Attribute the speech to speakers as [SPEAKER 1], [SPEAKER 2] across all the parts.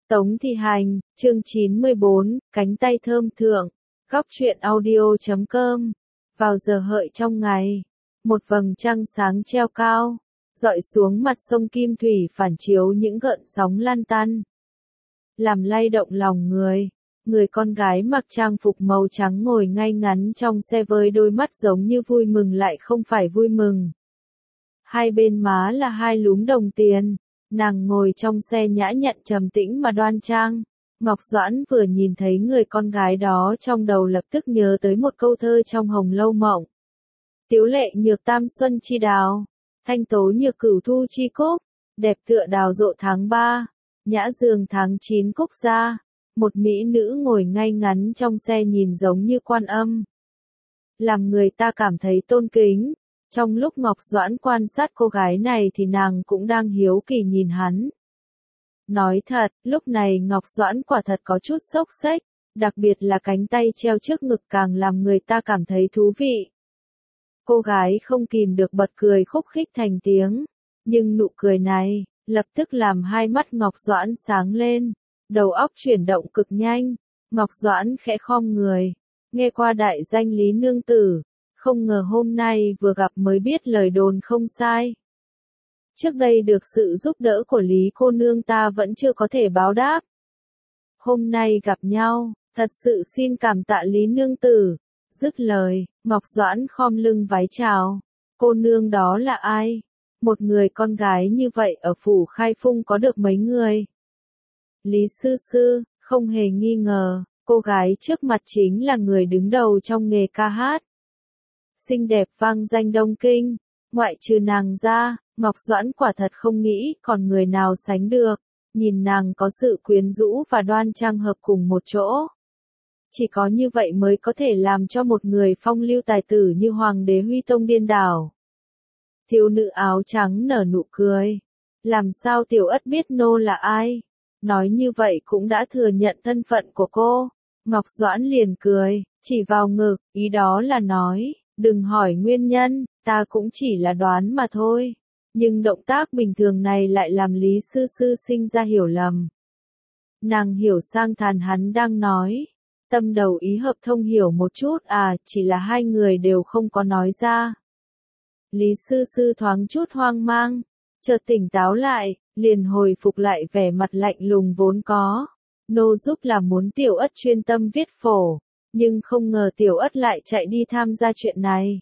[SPEAKER 1] Tống Thị Hành, chương 94, cánh tay thơm thượng, góc truyện audio.com. Vào giờ hợi trong ngày, một vầng trăng sáng treo cao, dọi xuống mặt sông Kim Thủy phản chiếu những gợn sóng lan tăn, làm lay động lòng người. Người con gái mặc trang phục màu trắng ngồi ngay ngắn trong xe với đôi mắt giống như vui mừng lại không phải vui mừng. Hai bên má là hai lúm đồng tiền. Nàng ngồi trong xe nhã nhặn trầm tĩnh mà đoan trang. Ngọc Doãn vừa nhìn thấy người con gái đó trong đầu lập tức nhớ tới một câu thơ trong Hồng Lâu Mộng. Tiếu lệ nhược tam xuân chi đào, thanh tố nhược cửu thu chi cúc, đẹp tựa đào rộ tháng 3, nhã dường tháng 9 cúc ra. Một mỹ nữ ngồi ngay ngắn trong xe nhìn giống như Quan Âm, làm người ta cảm thấy tôn kính. Trong lúc Ngọc Doãn quan sát cô gái này thì nàng cũng đang hiếu kỳ nhìn hắn. Nói thật, lúc này Ngọc Doãn quả thật có chút xốc xếch, đặc biệt là cánh tay treo trước ngực càng làm người ta cảm thấy thú vị. Cô gái không kìm được bật cười khúc khích thành tiếng, nhưng nụ cười này lập tức làm hai mắt Ngọc Doãn sáng lên, đầu óc chuyển động cực nhanh. Ngọc Doãn khẽ khom người, nghe qua đại danh Lý Nương Tử. Không ngờ hôm nay vừa gặp mới biết lời đồn không sai. Trước đây được sự giúp đỡ của Lý cô nương ta vẫn chưa có thể báo đáp. Hôm nay gặp nhau, thật sự xin cảm tạ Lý Nương Tử. Dứt lời, Ngọc Doãn khom lưng vái chào. Cô nương đó là ai? Một người con gái như vậy ở phủ Khai Phung có được mấy người? Lý sư sư, không hề nghi ngờ, cô gái trước mặt chính là người đứng đầu trong nghề ca hát. Xinh đẹp vang danh Đông Kinh, ngoại trừ nàng ra, Ngọc Doãn quả thật không nghĩ còn người nào sánh được. Nhìn nàng có sự quyến rũ và đoan trang hợp cùng một chỗ. Chỉ có như vậy mới có thể làm cho một người phong lưu tài tử như Hoàng đế Huy Tông điên đảo. Thiếu nữ áo trắng nở nụ cười. Làm sao tiểu ất biết nô là ai? Nói như vậy cũng đã thừa nhận thân phận của cô. Ngọc Doãn liền cười, chỉ vào ngực, ý đó là nói. Đừng hỏi nguyên nhân, ta cũng chỉ là đoán mà thôi. Nhưng động tác bình thường này lại làm Lý sư sư sinh ra hiểu lầm. Nàng hiểu sang thàn hắn đang nói. Tâm đầu ý hợp thông hiểu một chút chỉ là hai người đều không có nói ra. Lý sư sư thoáng chút hoang mang, chợt tỉnh táo lại, liền hồi phục lại vẻ mặt lạnh lùng vốn có. Nô giúp là muốn tiểu ất chuyên tâm viết phổ. Nhưng không ngờ tiểu ất lại chạy đi tham gia chuyện này.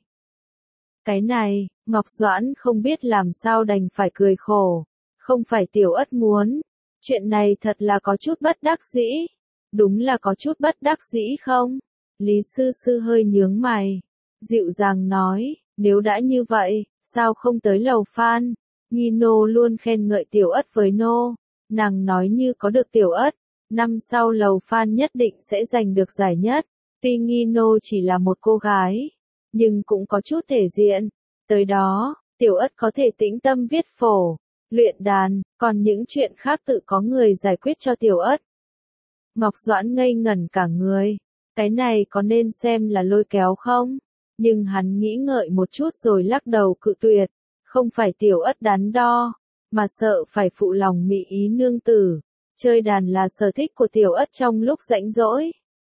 [SPEAKER 1] Cái này, Ngọc Doãn không biết làm sao đành phải cười khổ. Không phải tiểu ất muốn. Chuyện này thật là có chút bất đắc dĩ. Đúng là có chút bất đắc dĩ không? Lý sư sư hơi nhướng mày. Dịu dàng nói, nếu đã như vậy, sao không tới lầu Phan? Nghi nô luôn khen ngợi tiểu ất với nô. Nàng nói như có được tiểu ất, năm sau lầu Phan nhất định sẽ giành được giải nhất. Tuy Nghi nô chỉ là một cô gái, nhưng cũng có chút thể diện. Tới đó, tiểu ất có thể tĩnh tâm viết phổ, luyện đàn, còn những chuyện khác tự có người giải quyết cho tiểu ất. Ngọc Doãn ngây ngẩn cả người. Cái này có nên xem là lôi kéo không? Nhưng hắn nghĩ ngợi một chút rồi lắc đầu cự tuyệt. Không phải tiểu ất đắn đo, mà sợ phải phụ lòng mỹ ý nương tử. Chơi đàn là sở thích của tiểu ất trong lúc rảnh rỗi.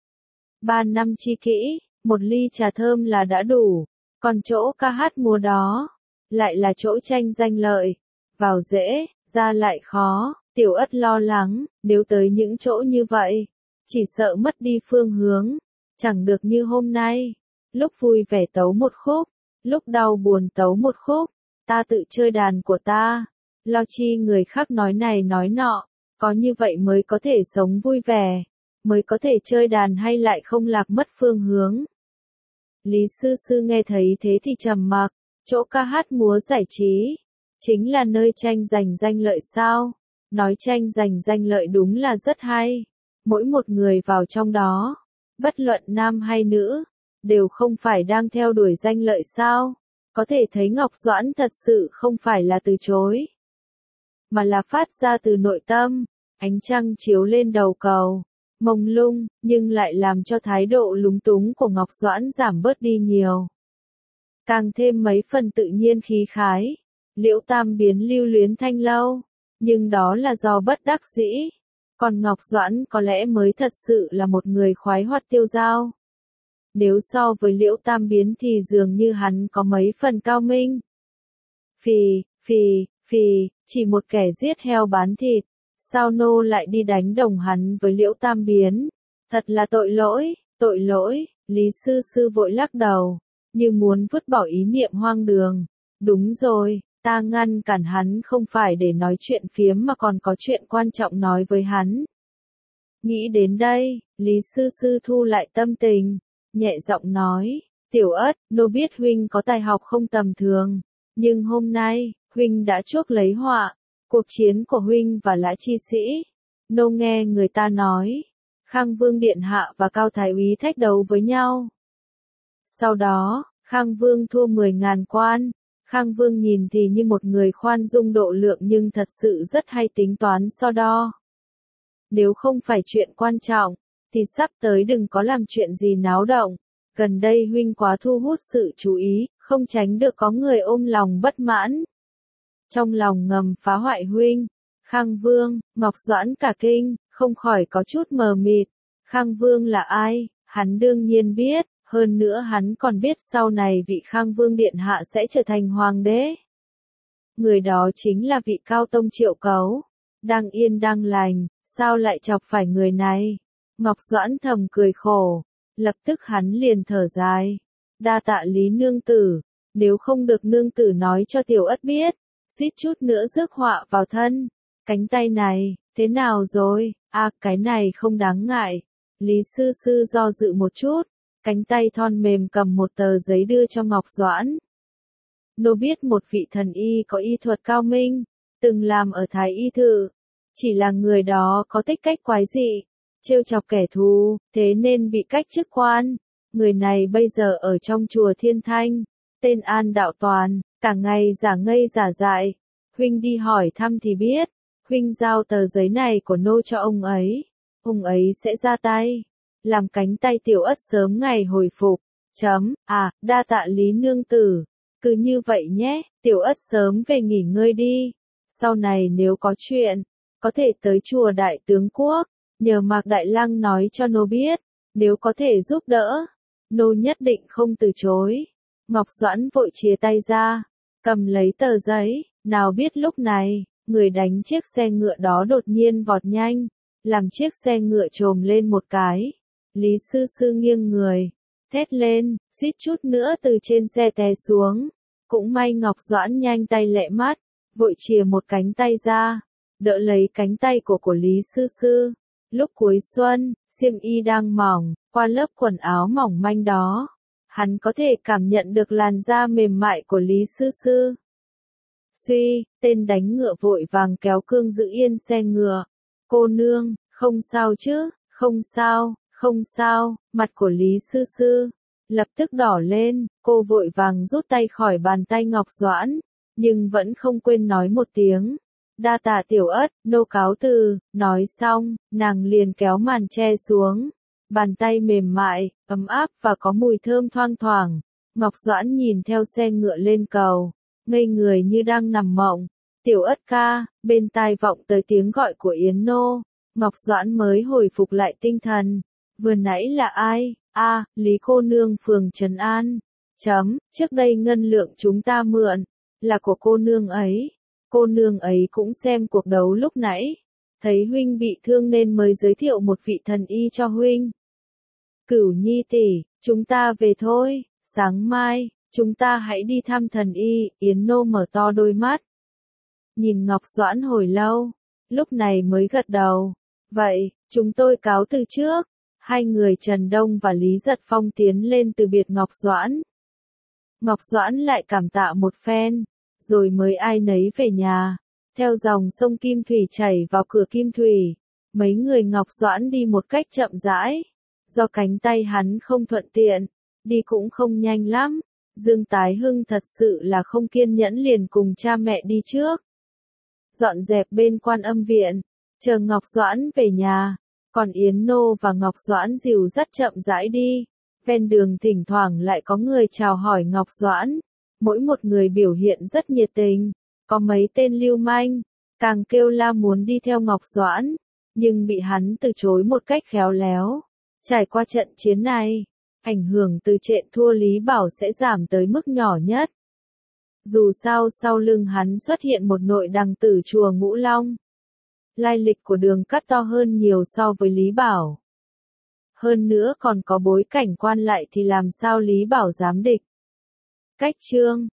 [SPEAKER 1] 3 năm chi kỹ, một ly trà thơm là đã đủ, còn chỗ ca hát múa đó, lại là chỗ tranh danh lợi, vào dễ, ra lại khó. Tiểu ất lo lắng, nếu tới những chỗ như vậy, chỉ sợ mất đi phương hướng, chẳng được như hôm nay, lúc vui vẻ tấu một khúc, lúc đau buồn tấu một khúc, ta tự chơi đàn của ta, lo chi người khác nói này nói nọ, có như vậy mới có thể sống vui vẻ. Mới có thể chơi đàn hay lại không lạc mất phương hướng. Lý sư sư nghe thấy thế thì trầm mặc, chỗ ca hát múa giải trí, chính là nơi tranh giành danh lợi sao? Nói tranh giành danh lợi đúng là rất hay. Mỗi một người vào trong đó, bất luận nam hay nữ, đều không phải đang theo đuổi danh lợi sao? Có thể thấy Ngọc Doãn thật sự không phải là từ chối, mà là phát ra từ nội tâm. Ánh trăng chiếu lên đầu cầu. Mông lung, nhưng lại làm cho thái độ lúng túng của Ngọc Doãn giảm bớt đi nhiều. Càng thêm mấy phần tự nhiên khí khái. Liễu Tam biến lưu luyến thanh lâu, nhưng đó là do bất đắc dĩ. Còn Ngọc Doãn có lẽ mới thật sự là một người khoái hoạt tiêu dao. Nếu so với Liễu Tam Biến thì dường như hắn có mấy phần cao minh. Phì, phì, phì, chỉ một kẻ giết heo bán thịt, sao nô lại đi đánh đồng hắn với Liễu Tam Biến? Thật là tội lỗi, Lý Sư Sư vội lắc đầu, như muốn vứt bỏ ý niệm hoang đường. Đúng rồi, ta ngăn cản hắn không phải để nói chuyện phiếm mà còn có chuyện quan trọng nói với hắn. Nghĩ đến đây, Lý Sư Sư thu lại tâm tình, nhẹ giọng nói, Tiểu Ất, nô biết huynh có tài học không tầm thường, nhưng hôm nay, huynh đã chuốc lấy họa, cuộc chiến của huynh và Lã Chi Sĩ. Nô nghe người ta nói, Khang Vương Điện Hạ và Cao Thái Úy thách đấu với nhau. Sau đó, Khang Vương thua 10.000 quan. Khang Vương nhìn thì như một người khoan dung độ lượng nhưng thật sự rất hay tính toán so đo. Nếu không phải chuyện quan trọng, thì sắp tới đừng có làm chuyện gì náo động. Gần đây huynh quá thu hút sự chú ý, không tránh được có người ôm lòng bất mãn. Trong lòng ngầm phá hoại huynh, Khang Vương, Ngọc Doãn cả kinh, không khỏi có chút mờ mịt. Khang Vương là ai? Hắn đương nhiên biết, hơn nữa hắn còn biết sau này vị Khang Vương Điện Hạ sẽ trở thành hoàng đế. Người đó chính là vị Cao Tông Triệu Cấu. Đang yên đang lành, sao lại chọc phải người này? Ngọc Doãn thầm cười khổ, lập tức hắn liền thở dài. Đa tạ Lý nương tử, nếu không được nương tử nói cho Tiểu Ất biết, suýt chút nữa rước họa vào thân. Cánh tay này, thế nào rồi? À, cái này không đáng ngại. Lý Sư Sư do dự một chút, cánh tay thon mềm cầm một tờ giấy đưa cho Ngọc Doãn. Nô biết một vị thần y có y thuật cao minh, từng làm ở Thái Y Thự. Chỉ là người đó có tích cách quái dị, trêu chọc kẻ thù, thế nên bị cách chức quan. Người này bây giờ ở trong chùa Thiên Thanh, tên An Đạo Toàn, cả ngày giả ngây giả dại. Huynh đi hỏi thăm thì biết, huynh giao tờ giấy này của nô cho ông ấy sẽ ra tay, làm cánh tay Tiểu Ất sớm ngày hồi phục. Đa tạ Lý nương tử, cứ như vậy nhé, Tiểu Ất sớm về nghỉ ngơi đi. Sau này nếu có chuyện, có thể tới chùa Đại Tướng Quốc, nhờ Mạc Đại Lăng nói cho nô biết, nếu có thể giúp đỡ, nô nhất định không từ chối. Ngọc Doãn vội chia tay ra, cầm lấy tờ giấy, nào biết lúc này, người đánh chiếc xe ngựa đó đột nhiên vọt nhanh, làm chiếc xe ngựa chồm lên một cái. Lý Sư Sư nghiêng người, thét lên, suýt chút nữa từ trên xe té xuống. Cũng may Ngọc Doãn nhanh tay lẹ mắt, vội chìa một cánh tay ra, đỡ lấy cánh tay của Lý Sư Sư. Lúc cuối xuân, xiêm y đang mỏng, qua lớp quần áo mỏng manh đó, hắn có thể cảm nhận được làn da mềm mại của Lý Sư Sư. Suy, tên đánh ngựa vội vàng kéo cương giữ yên xe ngựa. Cô nương, không sao chứ, không sao, mặt của Lý Sư Sư lập tức đỏ lên, cô vội vàng rút tay khỏi bàn tay Ngọc Doãn, nhưng vẫn không quên nói một tiếng. Đa tạ Tiểu Ất, nô cáo từ. Nói xong, nàng liền kéo màn che xuống. Bàn tay mềm mại, ấm áp và có mùi thơm thoang thoảng. Ngọc Doãn nhìn theo xe ngựa lên cầu, ngây người như đang nằm mộng. Tiểu Ất ca, bên tai vọng tới tiếng gọi của Yến Nô. Ngọc Doãn mới hồi phục lại tinh thần. Vừa nãy là ai? Lý cô nương phường Trấn An. Trước đây ngân lượng chúng ta mượn, là của cô nương ấy. Cô nương ấy cũng xem cuộc đấu lúc nãy, thấy huynh bị thương nên mới giới thiệu một vị thần y cho huynh. Cửu Nhi tỷ, chúng ta về thôi, sáng mai, chúng ta hãy đi thăm thần y. Yến Nô mở to đôi mắt, nhìn Ngọc Doãn hồi lâu, lúc này mới gật đầu. Vậy, chúng tôi cáo từ trước. Hai người Trần Đông và Lý Giật Phong tiến lên từ biệt Ngọc Doãn. Ngọc Doãn lại cảm tạ một phen, rồi mới ai nấy về nhà. Theo dòng sông Kim Thủy chảy vào cửa Kim Thủy, mấy người Ngọc Doãn đi một cách chậm rãi. Do cánh tay hắn không thuận tiện, đi cũng không nhanh lắm. Dương Tái Hưng thật sự là không kiên nhẫn liền cùng cha mẹ đi trước. Dọn dẹp bên Quan Âm viện, chờ Ngọc Doãn về nhà. Còn Yến Nô và Ngọc Doãn dìu dắt chậm rãi đi. Ven đường thỉnh thoảng lại có người chào hỏi Ngọc Doãn. Mỗi một người biểu hiện rất nhiệt tình. Có mấy tên lưu manh, càng kêu la muốn đi theo Ngọc Doãn. nhưng bị hắn từ chối một cách khéo léo. Trải qua trận chiến này, ảnh hưởng từ trận thua Lý Bảo sẽ giảm tới mức nhỏ nhất. Dù sao sau lưng hắn xuất hiện một nội đằng tử chùa Ngũ Long. Lai lịch của Đường Cát to hơn nhiều so với Lý Bảo. Hơn nữa còn có bối cảnh quan lại thì làm sao Lý Bảo dám địch. Cách chương